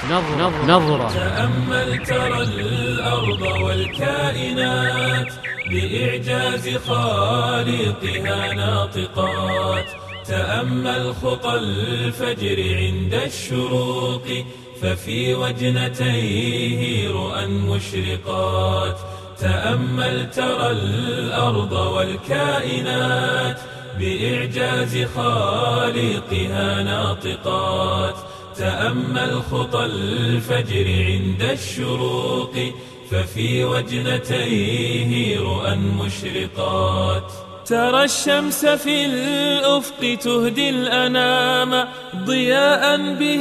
نظرة. تأمل ترى الأرض والكائنات بإعجاز خالقها ناطقات. تأمل خطى الفجر عند الشروق ففي وجنتيه رؤى مشرقات. تأمل ترى الأرض والكائنات بإعجاز خالقها ناطقات. تأمل خطى الفجر عند الشروق ففي وجنتيه رؤى مشرقات. ترى الشمس في الأفق تهدي الأنام ضياء به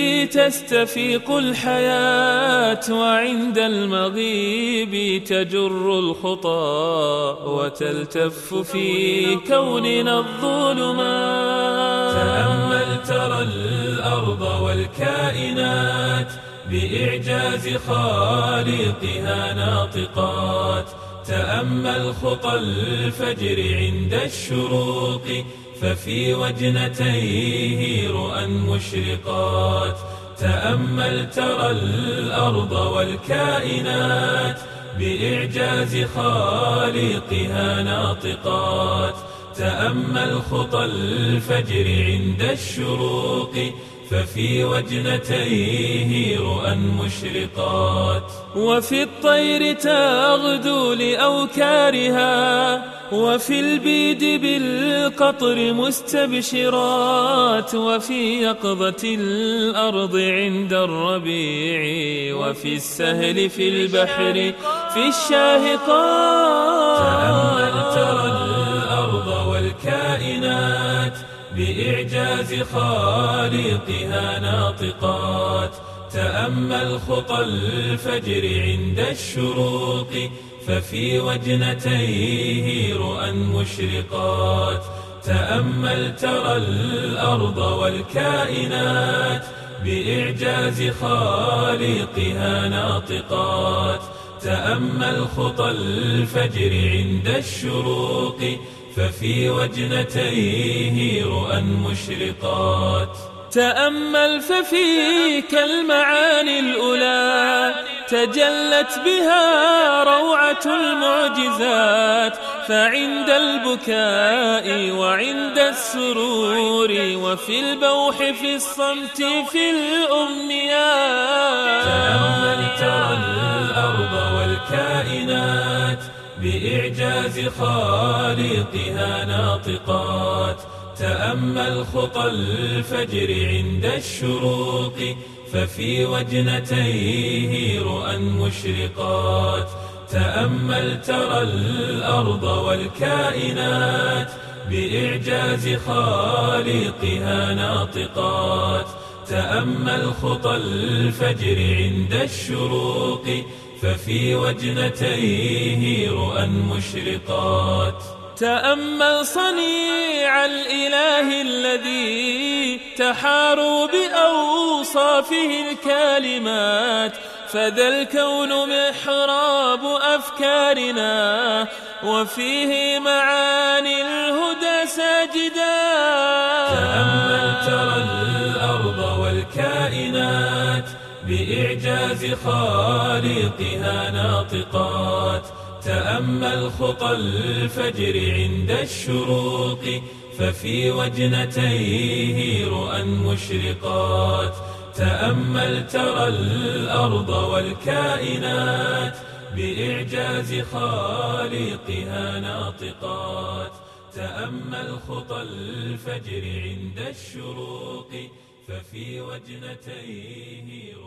تستفيق الحياة، وعند المغيب تجر الخطى وتلتف في كوننا الظلمات. تأمل ترى الأرض والكائنات بإعجاز خالقها ناطقات. تأمل خطى الفجر عند الشروق ففي وجنتيه رؤى مشرقات. تأمل ترى الأرض والكائنات بإعجاز خالقها ناطقات. تأمل خطى الفجر عند الشروق ففي وجنتيه رؤى مشرقات. وفي الطير تغدو لأوكارها وفي البيد بالقطر مستبشرات، وفي يقظة الأرض عند الربيع وفي السهل في البحر في الشاهقات. تأمل ترى الأرض والكائنات بإعجاز خالقها ناطقات. تأمل خطى الفجر عند الشروق ففي وجنتيه رؤى مشرقات. تأمل ترى الأرض والكائنات بإعجاز خالقها ناطقات. تأمل خطى الفجر عند الشروق ففي وجنتيه رؤى مشرقات. تأمل ففيك المعاني الأولى تجلت بها روعة المعجزات، فعند البكاء وعند السرور وفي البوح في الصمت في الأمنيات. تأمل ترى الأرض والكائنات بإعجاز خالقها ناطقات. تأمل خطى الفجر عند الشروق ففي وجنتيه رؤى مشرقات. تأمل ترى الأرض والكائنات بإعجاز خالقها ناطقات. تأمل خطى الفجر عند الشروق ففي وجنتيه رؤى مشرقات. تأمل صنيع الإله الذي تحاروا بأوصافه الكالمات، فذا الكون محراب أفكارنا وفيه معاني الهدى ساجدات. تأمل ترى الأرض والكائنات بإعجاز خالقها ناطقات. تأمل خطى الفجر عند الشروق ففي وجنتيه رؤى مشرقات. تأمل ترى الأرض والكائنات بإعجاز خالقها ناطقات. تأمل خطى الفجر عند الشروق ففي وجنتيه